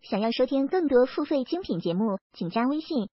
想要收听更多付费精品节目，请加微信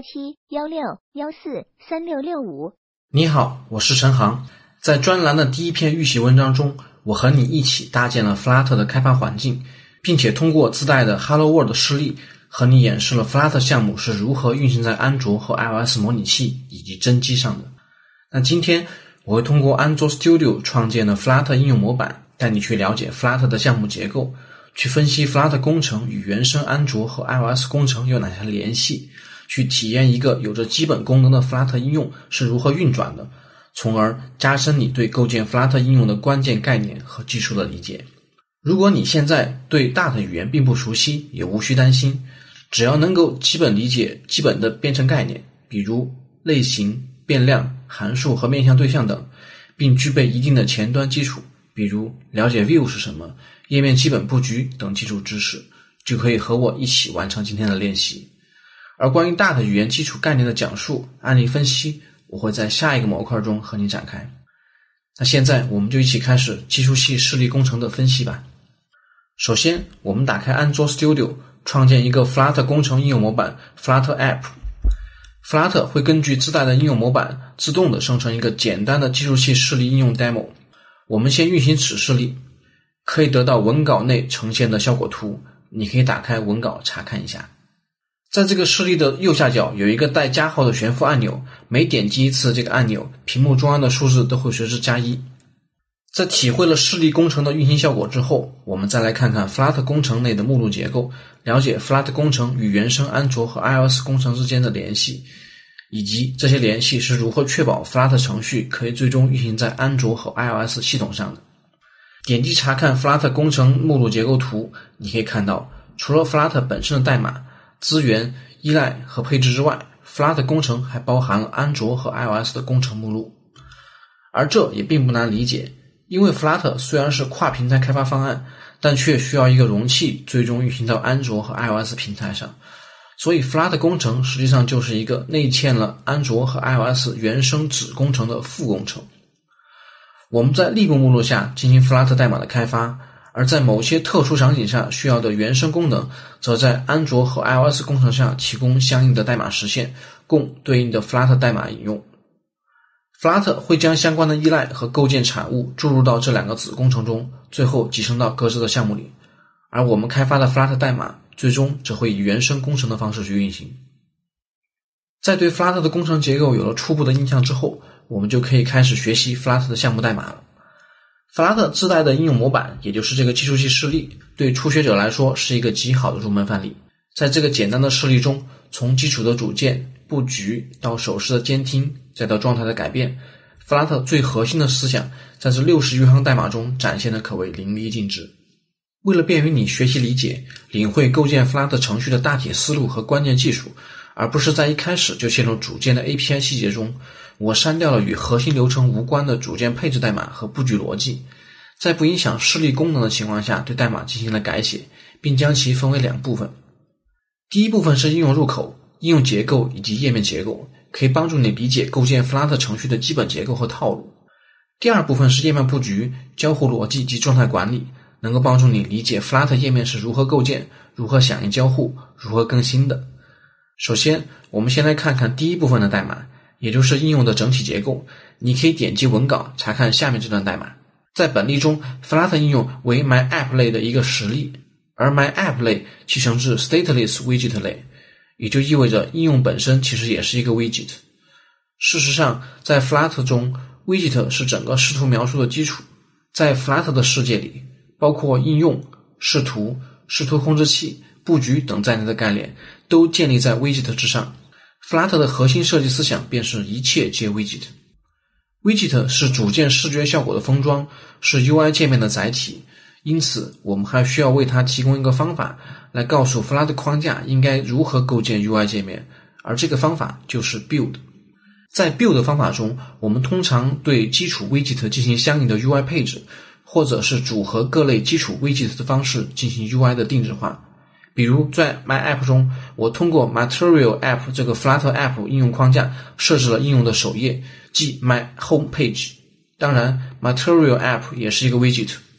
1716143665。 你好，我是陈航。在专栏的第一篇预习文章中，我和你一起搭建了 Flutter 的开发环境，并且通过自带的 Hello World 示例，和你演示了 Flutter 项目是如何运行在安卓和 iOS 模拟器以及真机上的。那今天我会通过安卓 Studio 创建的 Flutter 应用模板，带你去了解 Flutter 的项目结构，去分析 Flutter 工程与原生安卓和 iOS 工程有哪些联系，去体验一个有着基本功能的 Flutter 应用是如何运转的，从而加深你对构建 Flutter 应用的关键概念和技术的理解。如果你现在对大的语言并不熟悉，也无需担心，只要能够基本理解基本的编程概念，比如类型、变量、函数和面向对象等，并具备一定的前端基础，比如了解 View 是什么、页面基本布局等基础知识，就可以和我一起完成今天的练习。而关于大的语言基础概念的讲述、案例分析，我会在下一个模块中和你展开。那现在我们就一起开始基础系示例工程的分析吧。首先，我们打开安卓 Studio， 创建一个 Flutter 工程应用模板 Flutter App。Flutter 会根据自带的应用模板自动的生成一个简单的基础系示例应用 demo。我们先运行此示例，可以得到文稿内呈现的效果图，你可以打开文稿查看一下。在这个示例的右下角有一个带加号的悬浮按钮，每点击一次这个按钮，屏幕中央的数字都会随之加1。在体会了示例工程的运行效果之后，我们再来看看 Flutter 工程内的目录结构，了解 Flutter 工程与原生安卓和 iOS 工程之间的联系，以及这些联系是如何确保 Flutter 程序可以最终运行在安卓和 iOS 系统上的。点击查看 Flutter 工程目录结构图，你可以看到，除了 Flutter 本身的代码、资源、依赖和配置之外， Flutter 工程还包含了安卓和 iOS 的工程目录。而这也并不难理解，因为 Flutter 虽然是跨平台开发方案，但却需要一个容器最终运行到安卓和 iOS 平台上，所以 Flutter 工程实际上就是一个内嵌了安卓和 iOS 原生子工程的副工程。我们在例工目录下进行 Flutter 代码的开发，而在某些特殊场景下需要的原生功能，则在安卓和 iOS 工程下提供相应的代码实现，供对应的 Flutter 代码引用。Flutter 会将相关的依赖和构建产物注入到这两个子工程中，最后集成到各自的项目里，而我们开发的 Flutter 代码最终则会以原生工程的方式去运行。在对 Flutter 的工程结构有了初步的印象之后，我们就可以开始学习 Flutter 的项目代码了。Flutter 自带的应用模板，也就是这个基础系示例，对初学者来说是一个极好的入门范例。在这个简单的示例中，从基础的组件、布局到手势的监听，再到状态的改变， Flutter 最核心的思想在这60余行代码中展现的可谓淋漓尽致。为了便于你学习理解、领会构建 Flutter 程序的大体思路和关键技术，而不是在一开始就陷入组件的 API 细节中，我删掉了与核心流程无关的组件配置代码和布局逻辑，在不影响示例功能的情况下对代码进行了改写，并将其分为2部分。第一部分是应用入口、应用结构以及页面结构，可以帮助你理解构建 Flutter 程序的基本结构和套路。第二部分是页面布局、交互逻辑及状态管理，能够帮助你理解 Flutter 页面是如何构建、如何响应交互、如何更新的。首先，我们先来看看第一部分的代码，也就是应用的整体结构。你可以点击文稿查看下面这段代码。在本例中， Flutter 应用为 MyApp 类的一个实例，而 MyApp 类继承自 Stateless Widget 类，也就意味着应用本身其实也是一个 widget。 事实上，在 Flutter 中， widget 是整个视图描述的基础。在 Flutter 的世界里，包括应用、视图、视图控制器、布局等在内的概念都建立在 widget 之上。 Flutter 的核心设计思想便是一切皆 widget。Widget 是组件视觉效果的封装，是 UI 界面的载体，因此我们还需要为它提供一个方法来告诉 Flutter 框架应该如何构建 UI 界面，而这个方法就是 build。 在 build 方法中，我们通常对基础 widget 进行相应的 UI 配置，或者是组合各类基础 widget 的方式进行 UI 的定制化。比如在 MyApp 中，我通过 Material App 这个 Flutter App 应用框架设置了应用的首页，即 My Home Page。当然 Material App 也是一个 widget。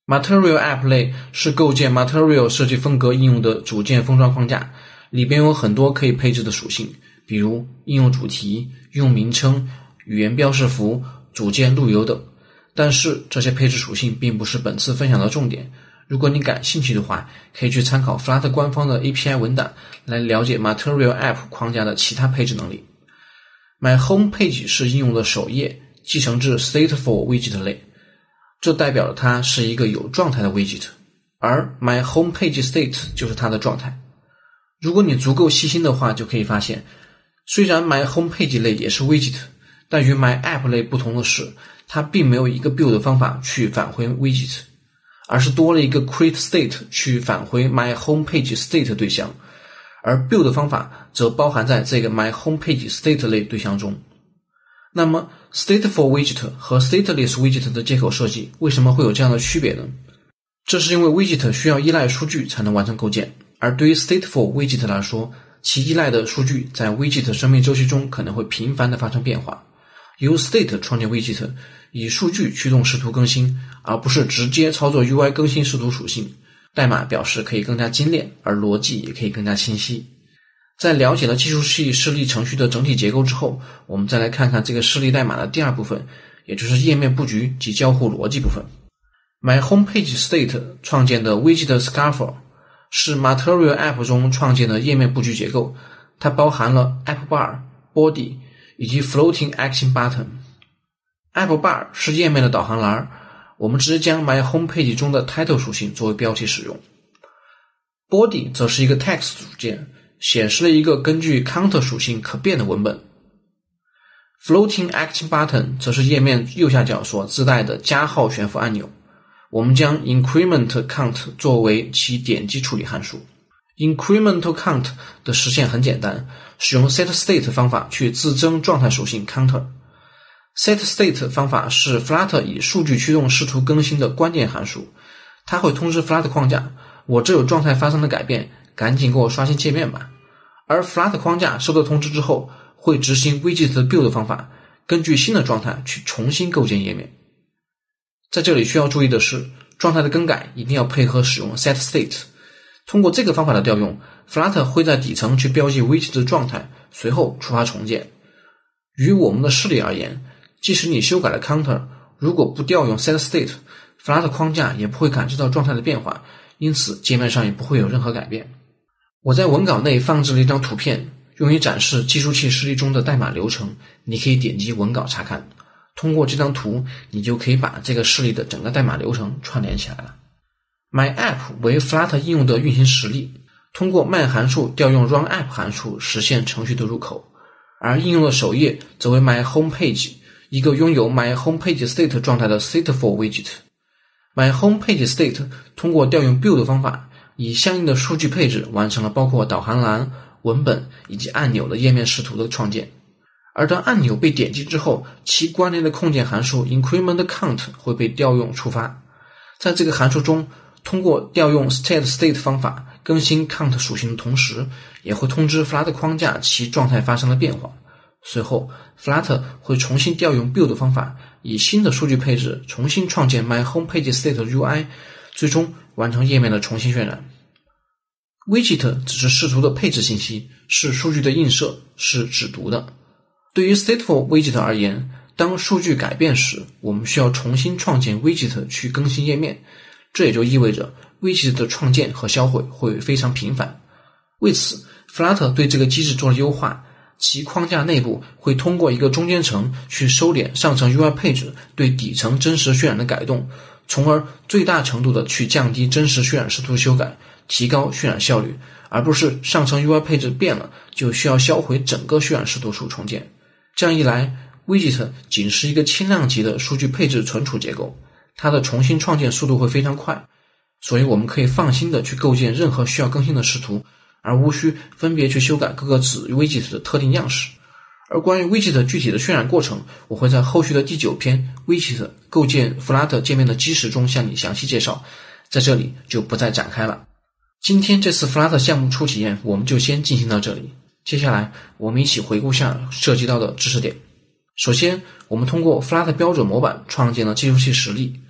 Material App 类是构建 Material 设计风格应用的组件封装框架，里边有很多可以配置的属性，比如应用主题、应用名称、语言标识符、组件路由等。但是这些配置属性并不是本次分享的重点，如果你感兴趣的话，可以去参考 Flutter 官方的 API 文档来了解 Material App 框架的其他配置能力。My Home Page 是应用的首页，继承至 Stateful Widget 类，这代表了它是一个有状态的 widget， 而 My Home Page State 就是它的状态。如果你足够细心的话，就可以发现，虽然 My Home Page 类也是 widget， 但与 My App 类不同的是，它并没有一个 build 方法去返回 widget， 而是多了一个 create state 去返回 My Home Page State 对象，而 build 方法则包含在这个 My Home Page State 类对象中。那么 Stateful Widget 和 Stateless Widget 的接口设计为什么会有这样的区别呢？这是因为 Widget 需要依赖数据才能完成构建，而对于 Stateful Widget 来说，其依赖的数据在 Widget 生命周期中可能会频繁地发生变化。由 State 创建 Widget， 以数据驱动视图更新，而不是直接操作 UI 更新视图属性，代码表示可以更加精炼，而逻辑也可以更加清晰。在了解了计数器示例程序的整体结构之后，我们再来看看这个示例代码的第二部分，也就是页面布局及交互逻辑部分。My Home Page State 创建的 Widget Scaffold 是 Material App 中创建的页面布局结构，它包含了 App Bar、Body 以及 Floating Action Button。App Bar 是页面的导航栏，我们直接将 My Home Page 中的 Title 属性作为标题使用。Body 则是一个 Text 组件，显示了一个根据 Counter 属性可变的文本。Floating Action Button 则是页面右下角所自带的加号悬浮按钮，我们将 Increment Count 作为其点击处理函数。Incremental Count 的实现很简单，使用 setState 方法去自增状态属性 Counter。setState 方法是 Flutter 以数据驱动视图更新的关键函数，它会通知 Flutter 框架，我这有状态发生的改变，赶紧给我刷新界面吧。而 Flutter 框架收到通知之后，会执行 Widget 的 build 方法，根据新的状态去重新构建页面。在这里需要注意的是，状态的更改一定要配合使用 setState。通过这个方法的调用， Flutter 会在底层去标记 Widget 的状态，随后触发重建。于我们的示例而言，即使你修改了 Counter， 如果不调用 setState， Flutter 框架也不会感知到状态的变化，因此界面上也不会有任何改变。我在文稿内放置了一张图片，用于展示计数器示例中的代码流程，你可以点击文稿查看。通过这张图，你就可以把这个示例的整个代码流程串联起来了。My App 为 Flutter 应用的运行实例，通过 man 函数调用 run app 函数实现程序的入口，而应用的首页则为 My Home Page， 一个拥有 My Home Page State 状态的 Stateful Widget。My Home Page State 通过调用 build 方法，以相应的数据配置完成了包括导航栏、文本以及按钮的页面视图的创建。而当按钮被点击之后，其关联的控件函数 Increment Count 会被调用触发。在这个函数中，通过调用 setState 方法更新 Count 属性的同时，也会通知 Flutter 框架其状态发生了变化。随后 Flutter 会重新调用 build 方法，以新的数据配置重新创建 My Home Page State UI， 最终完成页面的重新渲染。Widget 只是视图的配置信息，是数据的映射，是只读的。对于 Stateful Widget 而言，当数据改变时，我们需要重新创建 Widget 去更新页面，这也就意味着 Widget 的创建和销毁会非常频繁。为此 Flutter 对这个机制做了优化，其框架内部会通过一个中间层去收敛上层 UI 配置对底层真实渲染的改动，从而最大程度的去降低真实渲染视图修改，提高渲染效率，而不是上层 UI 配置变了就需要销毁整个渲染视图数重建。这样一来 Widget 仅是一个轻量级的数据配置存储结构，它的重新创建速度会非常快，所以我们可以放心的去构建任何需要更新的视图，而无需分别去修改各个子 Widget 的特定样式。而关于 Widget 具体的渲染过程，我会在后续的第9篇 Widget 构建 Flutter 界面的基石中向你详细介绍，在这里就不再展开了。今天这次 Flutter 项目初体验我们就先进行到这里，接下来我们一起回顾下涉及到的知识点。首先，我们通过 Flutter 标准模板创建了计数器实例，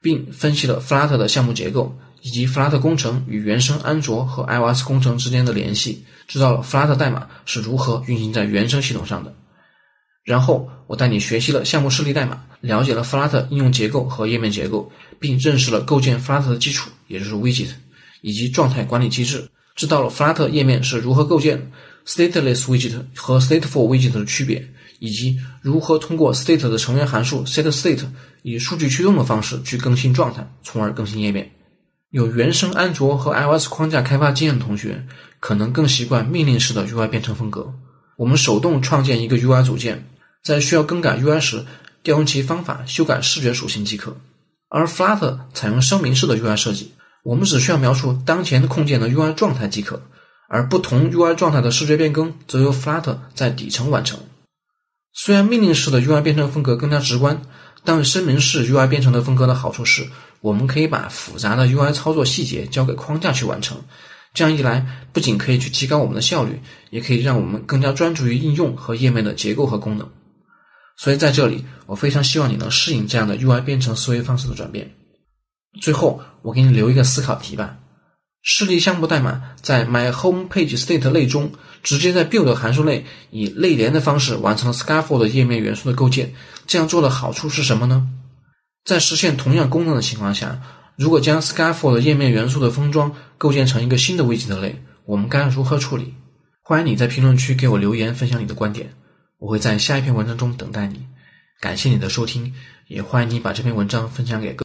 并分析了 Flutter 的项目结构以及 Flutter 工程与原生安卓和 iOS 工程之间的联系，知道了 Flutter 代码是如何运行在原生系统上的。然后我带你学习了项目示例代码，了解了 Flutter 应用结构和页面结构，并认识了构建 Flutter 的基础，也就是 widget 以及状态管理机制，知道了 Flutter 页面是如何构建 stateless widget 和 stateful widget 的区别，以及如何通过 state 的成员函数 setState 以数据驱动的方式去更新状态，从而更新页面。有原生安卓和 iOS 框架开发经验的同学，可能更习惯命令式的 UI 编程风格。我们手动创建一个 UI 组件，在需要更改 UI 时，调用其方法修改视觉属性即可。而 Flutter 采用声明式的 UI 设计，我们只需要描述当前控件的 UI 状态即可，而不同 UI 状态的视觉变更则由 Flutter 在底层完成。虽然命令式的 UI 编程风格更加直观，但声明式 UI 编程的风格的好处是，我们可以把复杂的 UI 操作细节交给框架去完成。这样一来，不仅可以去提高我们的效率，也可以让我们更加专注于应用和页面的结构和功能。所以在这里，我非常希望你能适应这样的 UI 编程思维方式的转变。最后，我给你留一个思考题吧。示例项目代码在 myHomePageState 类中，直接在 build 函数类以类连的方式完成了 scaffold 页面元素的构建，这样做的好处是什么呢？在实现同样功能的情况下，如果将 scaffold 页面元素的封装构建成一个新的 widget 类，我们该如何处理？欢迎你在评论区给我留言分享你的观点，我会在下一篇文章中等待你。感谢你的收听，也欢迎你把这篇文章分享给